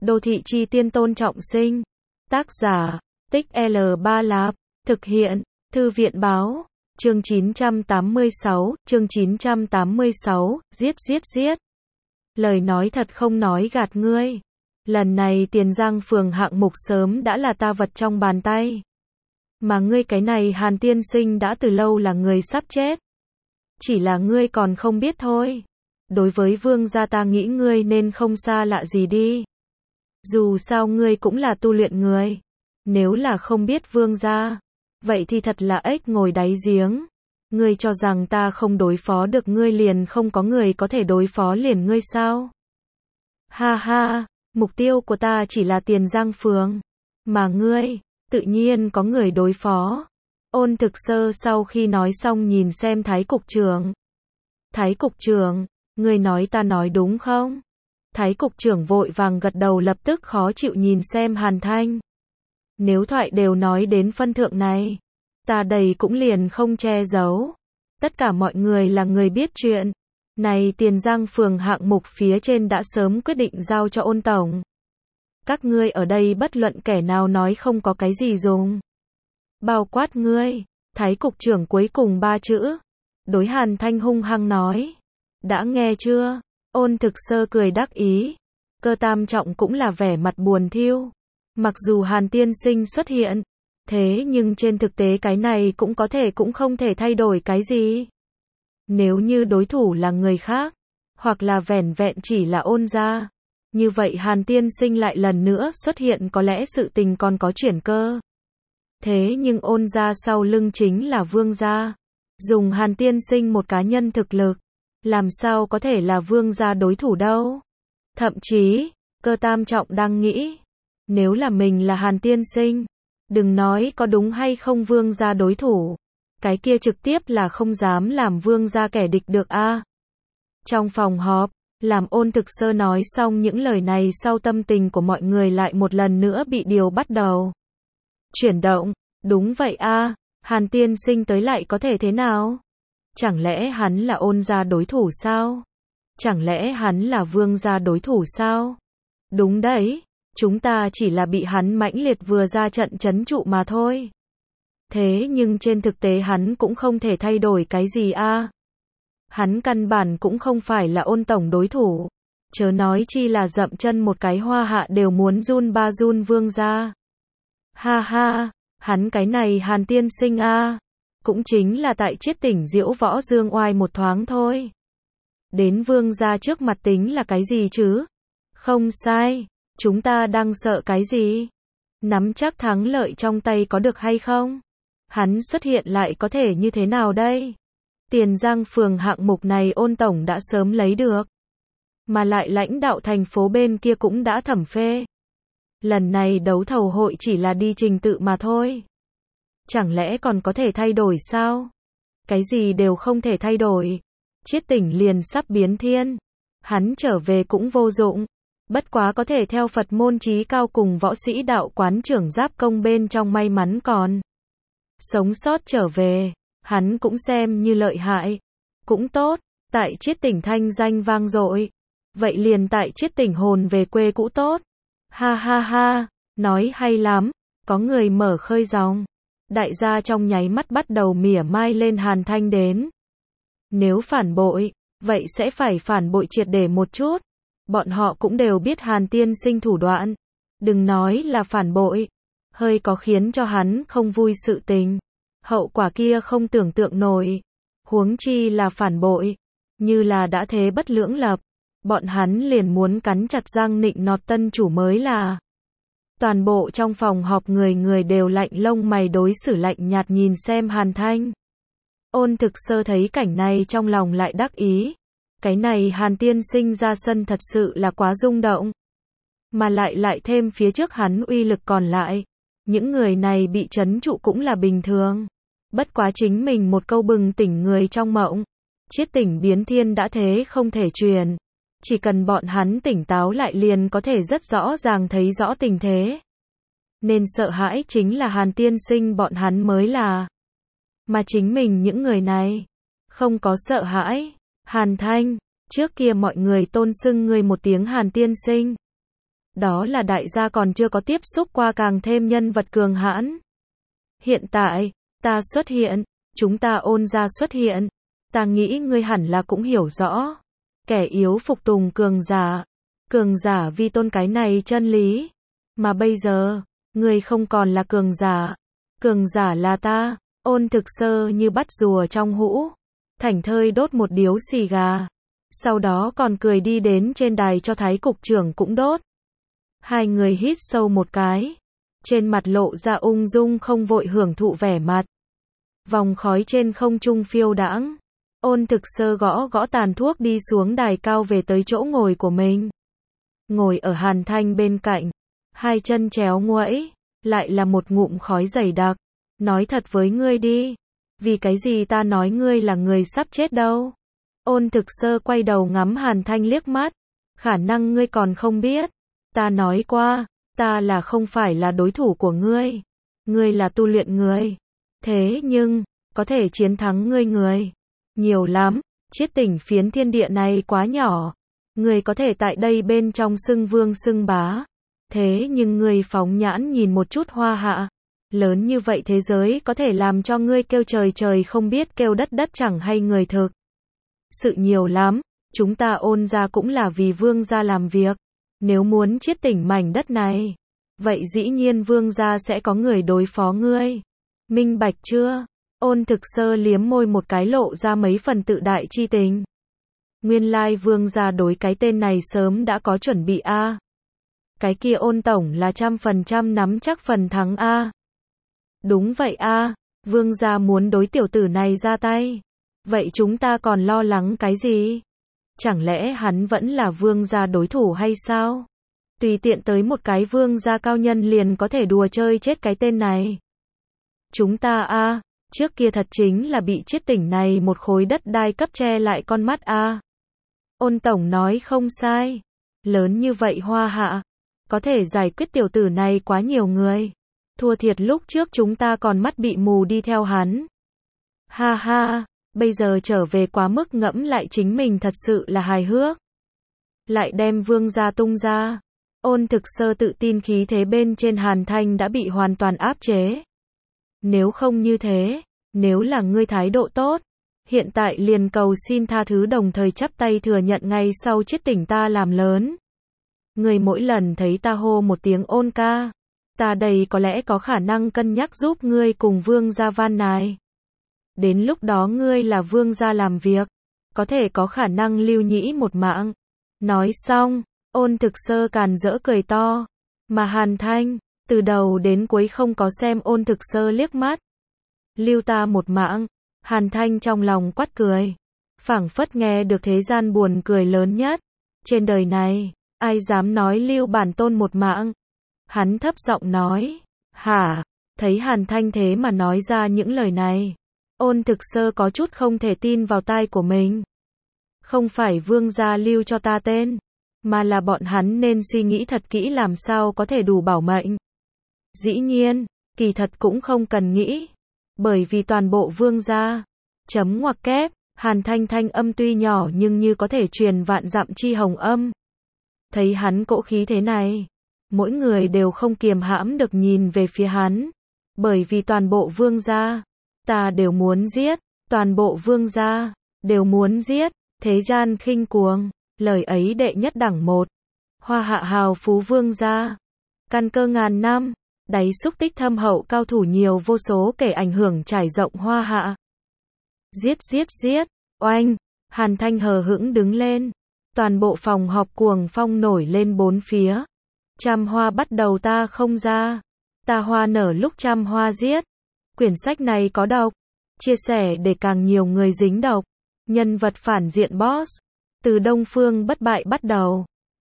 Đô thị chi tiên Tôn Trọng Sinh. Tác giả, Tích L3 Lạp. Thực hiện, Thư viện báo. Chương 986, giết. Lời nói thật không nói gạt ngươi. Lần này Tiền Giang phường hạng mục sớm đã là ta vật trong bàn tay. Mà ngươi cái này Hàn tiên sinh đã từ lâu là người sắp chết. Chỉ là ngươi còn không biết thôi. Đối với vương gia ta nghĩ ngươi nên không xa lạ gì đi. Dù sao ngươi cũng là tu luyện người. Nếu là không biết vương gia, vậy thì thật là ếch ngồi đáy giếng. Ngươi cho rằng ta không đối phó được ngươi liền không có người có thể đối phó liền ngươi sao? Ha ha, mục tiêu của ta chỉ là Tiền Giang phường. Mà ngươi, tự nhiên có người đối phó. Ôn Thực Sơ sau khi nói xong nhìn xem Thái cục trưởng. Thái cục trưởng, ngươi nói ta nói đúng không? Thái cục trưởng vội vàng gật đầu lập tức khó chịu nhìn xem Hàn Thanh. Nếu thoại đều nói đến phân thượng này, ta đây cũng liền không che giấu. Tất cả mọi người là người biết chuyện. Này Tiền Giang phường hạng mục phía trên đã sớm quyết định giao cho Ôn tổng. Các ngươi ở đây bất luận kẻ nào nói không có cái gì dùng. Bao quát ngươi. Thái cục trưởng cuối cùng 3 chữ. Đối Hàn Thanh hung hăng nói. Đã nghe chưa? Ôn Thực Sơ cười đắc ý. Cơ Tam Trọng cũng là vẻ mặt buồn thiu. Mặc dù Hàn tiên sinh xuất hiện, thế nhưng trên thực tế cái này cũng có thể cũng không thể thay đổi cái gì. Nếu như đối thủ là người khác, hoặc là vẻn vẹn chỉ là Ôn gia, như vậy Hàn tiên sinh lại lần nữa xuất hiện có lẽ sự tình còn có chuyển cơ. Thế nhưng Ôn gia sau lưng chính là vương gia. Dùng Hàn tiên sinh một cá nhân thực lực, làm sao có thể là vương gia đối thủ đâu. Thậm chí, Cơ Tam Trọng đang nghĩ, nếu là mình là Hàn tiên sinh, đừng nói có đúng hay không vương gia đối thủ, cái kia trực tiếp là không dám làm vương gia kẻ địch được a. Trong phòng họp, làm Ôn Thực Sơ nói xong những lời này sau tâm tình của mọi người lại một lần nữa bị điều bắt đầu chuyển động. Đúng vậy a, Hàn tiên sinh tới lại có thể thế nào? Chẳng lẽ hắn là Ôn gia đối thủ sao? Chẳng lẽ hắn là vương gia đối thủ sao? Đúng đấy, chúng ta chỉ là bị hắn mãnh liệt vừa ra trận trấn trụ mà thôi. Thế nhưng trên thực tế hắn cũng không thể thay đổi cái gì a. Hắn căn bản cũng không phải là Ôn tổng đối thủ. Chớ nói chi là dậm chân một cái hoa hạ đều muốn run ba run vương gia. Ha ha, hắn cái này Hàn tiên sinh a, cũng chính là tại Chiết Tỉnh diễu võ dương oai một thoáng thôi. Đến vương gia trước mặt tính là cái gì chứ? Không sai, chúng ta đang sợ cái gì? Nắm chắc thắng lợi trong tay có được hay không? Hắn xuất hiện lại có thể như thế nào đây? Tiền Giang phường hạng mục này Ôn tổng đã sớm lấy được. Mà lại lãnh đạo thành phố bên kia cũng đã thẩm phê. Lần này đấu thầu hội chỉ là đi trình tự mà thôi. Chẳng lẽ còn có thể thay đổi sao? Cái gì đều không thể thay đổi. Chiết Tỉnh liền sắp biến thiên. Hắn trở về cũng vô dụng. Bất quá có thể theo Phật môn chí cao cùng võ sĩ đạo quán trưởng Giáp Công bên trong may mắn còn sống sót trở về. Hắn cũng xem như lợi hại. Cũng tốt, tại Chiết Tỉnh thanh danh vang dội. Vậy liền tại Chiết Tỉnh hồn về quê cũ tốt. Ha ha ha, nói hay lắm. Có người mở khơi dòng. Đại gia trong nháy mắt bắt đầu mỉa mai lên Hàn Thanh đến. Nếu phản bội, vậy sẽ phải phản bội triệt để một chút. Bọn họ cũng đều biết Hàn tiên sinh thủ đoạn. Đừng nói là phản bội. Hơi có khiến cho hắn không vui sự tình. Hậu quả kia không tưởng tượng nổi. Huống chi là phản bội. Như là đã thế bất lưỡng lập. Bọn hắn liền muốn cắn chặt răng nịnh nọt tân chủ mới là. Toàn bộ trong phòng họp người đều lạnh lông mày đối xử lạnh nhạt nhìn xem Hàn Thanh. Ôn Thực Sơ thấy cảnh này trong lòng lại đắc ý. Cái này Hàn tiên sinh ra sân thật sự là quá rung động. Mà lại thêm phía trước hắn uy lực còn lại. Những người này bị trấn trụ cũng là bình thường. Bất quá chính mình một câu bừng tỉnh người trong mộng. Chiết Tỉnh biến thiên đã thế không thể truyền. Chỉ cần bọn hắn tỉnh táo lại liền có thể rất rõ ràng thấy rõ tình thế. Nên sợ hãi chính là Hàn tiên sinh bọn hắn mới là. Mà chính mình những người này không có sợ hãi. Hàn Thanh, trước kia mọi người tôn xưng ngươi một tiếng Hàn tiên sinh. Đó là đại gia còn chưa có tiếp xúc qua càng thêm nhân vật cường hãn. Hiện tại, ta xuất hiện, chúng ta ôn gia xuất hiện, ta nghĩ ngươi hẳn là cũng hiểu rõ. Kẻ yếu phục tùng cường giả vi tôn cái này chân lý. Mà bây giờ, ngươi không còn là cường giả là ta. Ôn Thực Sơ như bắt rùa trong hũ, thảnh thơi đốt một điếu xì gà. Sau đó còn cười đi đến trên đài cho Thái cục trưởng cũng đốt. Hai người hít sâu một cái, trên mặt lộ ra ung dung không vội hưởng thụ vẻ mặt. Vòng khói trên không trung phiêu đãng. Ôn Thực Sơ gõ gõ tàn thuốc đi xuống đài cao về tới chỗ ngồi của mình. Ngồi ở Hàn Thanh bên cạnh, hai chân chéo nguẫy, lại là một ngụm khói dày đặc. Nói thật với ngươi đi, vì cái gì ta nói ngươi là người sắp chết đâu? Ôn Thực Sơ quay đầu ngắm Hàn Thanh liếc mắt, khả năng ngươi còn không biết, ta nói qua, ta là không phải là đối thủ của ngươi. Ngươi là tu luyện người, thế nhưng có thể chiến thắng ngươi người nhiều lắm, chiết tỉnh phiến thiên địa này quá nhỏ. Ngươi có thể tại đây bên trong xưng vương xưng bá, thế nhưng ngươi phóng nhãn nhìn một chút Hoa Hạ, lớn như vậy thế giới có thể làm cho ngươi kêu trời trời không biết kêu đất đất chẳng hay người thực. Sự nhiều lắm, chúng ta ôn gia cũng là vì vương gia làm việc. Nếu muốn chiết tỉnh mảnh đất này, vậy dĩ nhiên vương gia sẽ có người đối phó ngươi. Minh bạch chưa? Ôn Thực Sơ liếm môi một cái lộ ra mấy phần tự đại chi tình. Nguyên lai vương gia đối cái tên này sớm đã có chuẩn bị a. Cái kia Ôn tổng là 100% nắm chắc phần thắng a. Đúng vậy a, vương gia muốn đối tiểu tử này ra tay. Vậy chúng ta còn lo lắng cái gì? Chẳng lẽ hắn vẫn là vương gia đối thủ hay sao? Tùy tiện tới một cái vương gia cao nhân liền có thể đùa chơi chết cái tên này. Chúng ta a, trước kia thật chính là bị chiết tỉnh này một khối đất đai cấp che lại con mắt a. Ôn tổng nói không sai. Lớn như vậy Hoa Hạ, có thể giải quyết tiểu tử này quá nhiều người. Thua thiệt lúc trước chúng ta còn mắt bị mù đi theo hắn. Ha ha, bây giờ trở về quá mức ngẫm lại chính mình thật sự là hài hước. Lại đem vương gia tung ra. Ôn Thực Sơ tự tin khí thế bên trên Hàn Thanh đã bị hoàn toàn áp chế. Nếu không như thế, nếu là ngươi thái độ tốt, hiện tại liền cầu xin tha thứ đồng thời chắp tay thừa nhận ngay sau chiết tỉnh ta làm lớn. Ngươi mỗi lần thấy ta hô một tiếng Ôn ca, ta đây có lẽ có khả năng cân nhắc giúp ngươi cùng vương gia van nài. Đến lúc đó ngươi là vương gia làm việc, có thể có khả năng lưu nhĩ một mạng. Nói xong, Ôn Thực Sơ càn rỡ cười to, mà Hàn Thanh, từ đầu đến cuối không có xem Ôn Thực Sơ liếc mắt. Lưu ta một mạng, Hàn Thanh trong lòng quát cười, phảng phất nghe được thế gian buồn cười lớn nhất. Trên đời này, ai dám nói lưu bản tôn một mạng? Hắn thấp giọng nói, hả? Thấy Hàn Thanh thế mà nói ra những lời này. Ôn Thực Sơ có chút không thể tin vào tai của mình. Không phải vương gia lưu cho ta tên, mà là bọn hắn nên suy nghĩ thật kỹ làm sao có thể đủ bảo mệnh. Dĩ nhiên, kỳ thật cũng không cần nghĩ, bởi vì toàn bộ vương gia. Chấm ngoặc kép, Hàn Thanh thanh âm tuy nhỏ nhưng như có thể truyền vạn dặm chi hồng âm. Thấy hắn cỗ khí thế này, mỗi người đều không kiềm hãm được nhìn về phía hắn, bởi vì toàn bộ vương gia, ta đều muốn giết, toàn bộ vương gia, đều muốn giết, thế gian khinh cuồng, lời ấy đệ nhất đẳng một. Hoa Hạ hào phú vương gia, căn cơ ngàn năm, đáy xúc tích thâm hậu cao thủ nhiều vô số kể ảnh hưởng trải rộng Hoa Hạ. Giết giết giết, oanh, Hàn Thanh hờ hững đứng lên, toàn bộ phòng họp cuồng phong nổi lên bốn phía. Trăm hoa bắt đầu ta không ra, ta hoa nở lúc trăm hoa giết. Quyển sách này có độc, chia sẻ để càng nhiều người dính độc. Nhân vật phản diện boss, từ Đông Phương Bất Bại bắt đầu.